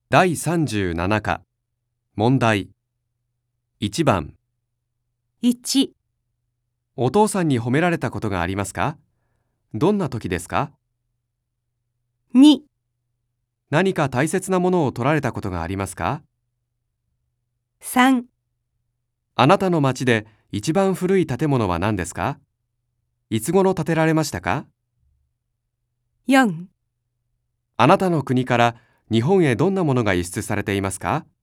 第37課、問題。1番、 1、 お父さんに褒められたことがありますか？どんな時ですか？ 2、 何か大切なものを取られたことがありますか？ 3、 あなたの町で一番古い建物は何ですか？いつ頃建てられましたか？ 4 あなたの国から日本へどんなものが輸出されていますか？